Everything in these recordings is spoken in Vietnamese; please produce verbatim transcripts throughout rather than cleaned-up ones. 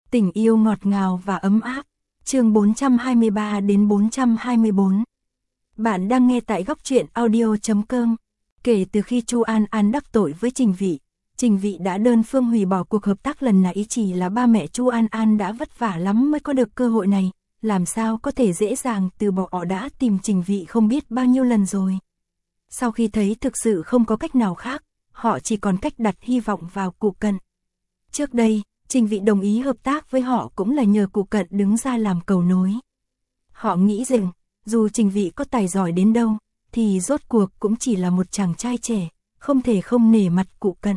Tình yêu ngọt ngào và ấm áp. Chương bốn trăm hai mươi ba đến bốn trăm hai mươi bốn. Bạn đang nghe tại góc truyện audio chấm com. Kể từ khi Chu An An đắc tội với Trình Vị, Trình Vị đã đơn phương hủy bỏ cuộc hợp tác lần này, chỉ là ba mẹ Chu An An đã vất vả lắm mới có được cơ hội này, làm sao có thể dễ dàng từ bỏ. Họ đã tìm Trình Vị không biết bao nhiêu lần rồi. Sau khi thấy thực sự không có cách nào khác, họ chỉ còn cách đặt hy vọng vào Cụ Cận. Trước đây, Trình Vị đồng ý hợp tác với họ cũng là nhờ Cụ Cận đứng ra làm cầu nối. Họ nghĩ rằng, dù Trình Vị có tài giỏi đến đâu, thì rốt cuộc cũng chỉ là một chàng trai trẻ, không thể không nể mặt Cụ Cận.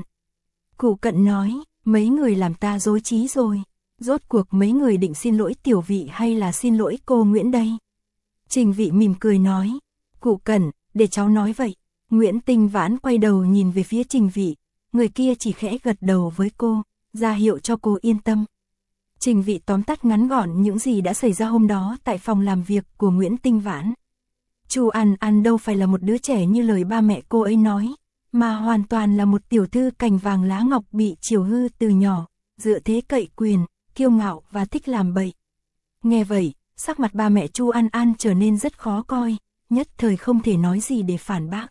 Cụ Cận nói, mấy người làm ta rối trí rồi, rốt cuộc mấy người định xin lỗi Tiểu Vị hay là xin lỗi cô Nguyễn đây? Trình Vị mỉm cười nói, Cụ Cận, để cháu nói vậy. Nguyễn Tinh Vãn quay đầu nhìn về phía Trình Vị, người kia chỉ khẽ gật đầu với cô, ra hiệu cho cô yên tâm. Trình Vị tóm tắt ngắn gọn những gì đã xảy ra hôm đó tại phòng làm việc của Nguyễn Tinh Vãn. Chu An An đâu phải là một đứa trẻ như lời ba mẹ cô ấy nói, mà hoàn toàn là một tiểu thư cành vàng lá ngọc bị chiều hư từ nhỏ, dựa thế cậy quyền, kiêu ngạo và thích làm bậy. Nghe vậy, sắc mặt ba mẹ Chu An An trở nên rất khó coi, nhất thời không thể nói gì để phản bác.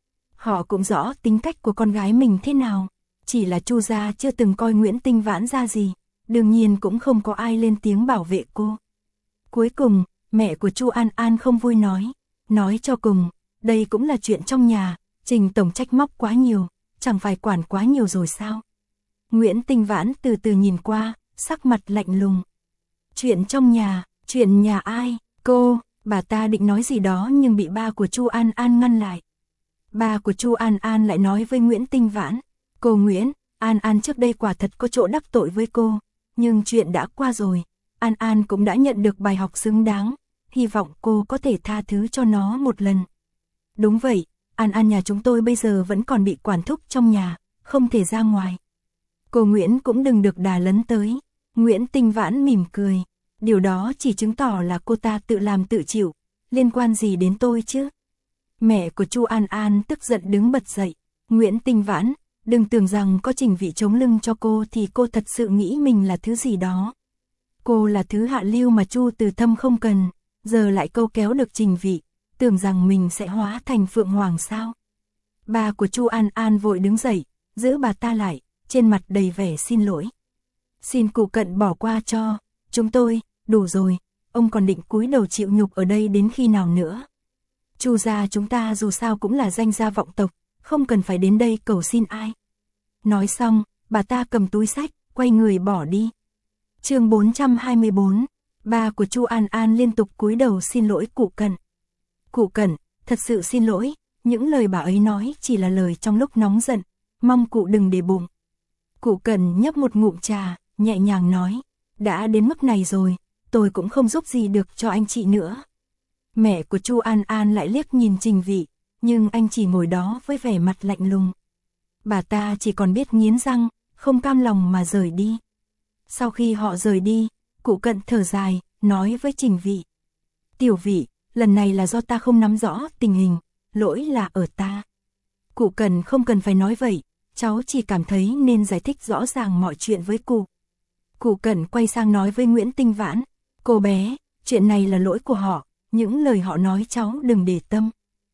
Họ cũng rõ tính cách của con gái mình thế nào, chỉ là Chu gia chưa từng coi Nguyễn Tinh Vãn ra gì, đương nhiên cũng không có ai lên tiếng bảo vệ cô. Cuối cùng, mẹ của Chu An An không vui nói, nói cho cùng, đây cũng là chuyện trong nhà, Trình tổng trách móc quá nhiều, chẳng phải quản quá nhiều rồi sao? Nguyễn Tinh Vãn từ từ nhìn qua, sắc mặt lạnh lùng. Chuyện trong nhà, chuyện nhà ai? Cô, bà ta định nói gì đó nhưng bị ba của Chu An An ngăn lại. Ba của Chu An An lại nói với Nguyễn Tinh Vãn, cô Nguyễn, An An trước đây quả thật có chỗ đắc tội với cô, nhưng chuyện đã qua rồi, An An cũng đã nhận được bài học xứng đáng, hy vọng cô có thể tha thứ cho nó một lần. Đúng vậy, An An nhà chúng tôi bây giờ vẫn còn bị quản thúc trong nhà, không thể ra ngoài. Cô Nguyễn cũng đừng được đà lấn tới. Nguyễn Tinh Vãn mỉm cười, điều đó chỉ chứng tỏ là cô ta tự làm tự chịu, liên quan gì đến tôi chứ? Mẹ của Chu An An tức giận đứng bật dậy, Nguyễn Tinh Vãn, đừng tưởng rằng có Trình Vị chống lưng cho cô thì cô thật sự nghĩ mình là thứ gì đó. Cô là thứ hạ lưu mà Chu Từ Thâm không cần, giờ lại câu kéo được Trình Vị, tưởng rằng mình sẽ hóa thành Phượng Hoàng sao? Ba của Chu An An vội đứng dậy, giữ bà ta lại, trên mặt đầy vẻ xin lỗi. Xin Cụ Cận bỏ qua cho, chúng tôi, đủ rồi, ông còn định cúi đầu chịu nhục ở đây đến khi nào nữa? Chu gia chúng ta dù sao cũng là danh gia vọng tộc, không cần phải đến đây cầu xin ai. Nói xong, bà ta cầm túi xách, quay người bỏ đi. Chương bốn trăm hai mươi bốn, ba của Chu An An liên tục cúi đầu xin lỗi Cụ Cận. Cụ Cận, thật sự xin lỗi, những lời bà ấy nói chỉ là lời trong lúc nóng giận, mong cụ đừng để bụng. Cụ Cận nhấp một ngụm trà, nhẹ nhàng nói, đã đến mức này rồi, tôi cũng không giúp gì được cho anh chị nữa. Mẹ của Chu An An lại liếc nhìn Trình Vị, nhưng anh chỉ ngồi đó với vẻ mặt lạnh lùng. Bà ta chỉ còn biết nghiến răng, không cam lòng mà rời đi. Sau khi họ rời đi, Cụ Cận thở dài, nói với Trình Vị. Tiểu Vị, lần này là do ta không nắm rõ tình hình, lỗi là ở ta. Cụ Cận không cần phải nói vậy, cháu chỉ cảm thấy nên giải thích rõ ràng mọi chuyện với cụ. Cụ Cận quay sang nói với Nguyễn Tinh Vãn, cô bé, chuyện này là lỗi của họ, những lời họ nói cháu đừng để tâm.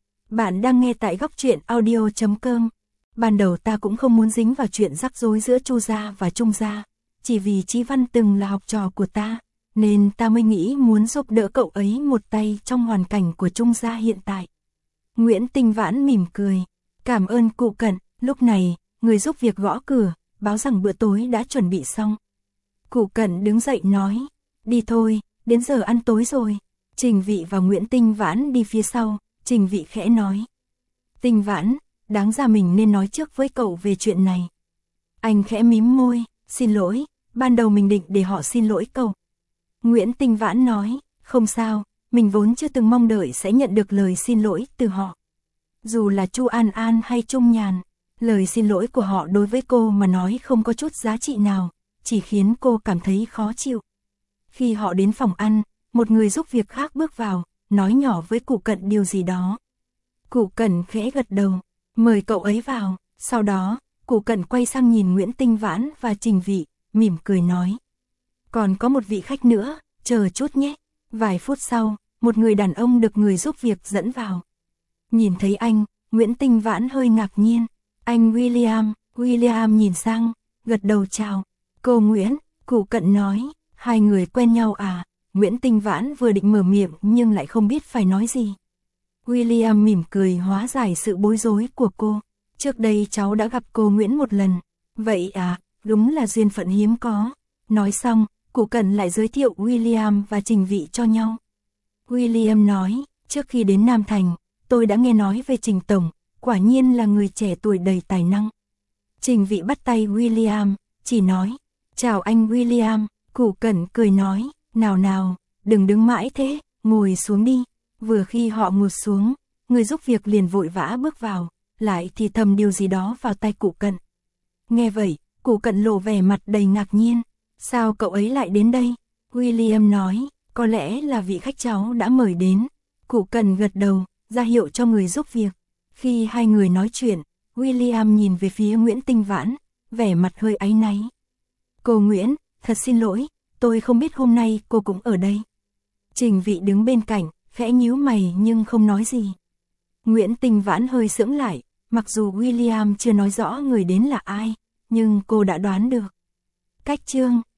Bạn đang nghe tại góc truyện audio chấm com. Ban đầu ta cũng không muốn dính vào chuyện rắc rối giữa Chu gia và Trung gia, chỉ vì Chí Văn từng là học trò của ta, nên ta mới nghĩ muốn giúp đỡ cậu ấy một tay trong hoàn cảnh của Trung gia hiện tại. Nguyễn Tinh Vãn mỉm cười, cảm ơn Cụ Cận. Lúc này, người giúp việc gõ cửa, báo rằng bữa tối đã chuẩn bị xong. Cụ Cận đứng dậy nói, đi thôi, đến giờ ăn tối rồi. Trình Vị và Nguyễn Tinh Vãn đi phía sau, Trình Vị khẽ nói. Tinh Vãn, đáng ra mình nên nói trước với cậu về chuyện này. Anh khẽ mím môi, xin lỗi, ban đầu mình định để họ xin lỗi cậu. Nguyễn Tinh Vãn nói, không sao, mình vốn chưa từng mong đợi sẽ nhận được lời xin lỗi từ họ. Dù là Chu An An hay Trung Nhàn, lời xin lỗi của họ đối với cô mà nói không có chút giá trị nào, chỉ khiến cô cảm thấy khó chịu. Khi họ đến phòng ăn, một người giúp việc khác bước vào, nói nhỏ với Cụ Cận điều gì đó. Cụ Cận khẽ gật đầu, mời cậu ấy vào, sau đó, Cụ Cận quay sang nhìn Nguyễn Tinh Vãn và Trình Vị, mỉm cười nói. Còn có một vị khách nữa, chờ chút nhé. Vài phút sau, một người đàn ông được người giúp việc dẫn vào. Nhìn thấy anh, Nguyễn Tinh Vãn hơi ngạc nhiên. Anh William, William nhìn sang, gật đầu chào. Cô Nguyễn, Cụ Cận nói, hai người quen nhau à? Nguyễn Tinh Vãn vừa định mở miệng nhưng lại không biết phải nói gì. William mỉm cười hóa giải sự bối rối của cô. Trước đây cháu đã gặp cô Nguyễn một lần. Vậy à, đúng là duyên phận hiếm có. Nói xong, Cụ Cận lại giới thiệu William và Trình Vị cho nhau. William nói, trước khi đến Nam Thành, tôi đã nghe nói về Trình Tổng, quả nhiên là người trẻ tuổi đầy tài năng. Trình Vị bắt tay William, chỉ nói, chào anh William. Cụ Cận cười nói, nào nào, đừng đứng mãi thế, ngồi xuống đi. Vừa khi họ ngồi xuống, người giúp việc liền vội vã bước vào, lại thì thầm điều gì đó vào tai Cụ Cận. Nghe vậy, Cụ Cận lộ vẻ mặt đầy ngạc nhiên. Sao cậu ấy lại đến đây? William nói, có lẽ là vị khách cháu đã mời đến. Cụ Cận gật đầu, ra hiệu cho người giúp việc. Khi hai người nói chuyện, William nhìn về phía Nguyễn Tinh Vãn, vẻ mặt hơi áy náy. Cô Nguyễn, thật xin lỗi, tôi không biết hôm nay cô cũng ở đây. Trình Vị đứng bên cạnh, khẽ nhíu mày nhưng không nói gì. Nguyễn Tinh Vãn hơi sững lại, mặc dù William chưa nói rõ người đến là ai, nhưng cô đã đoán được. Cách chương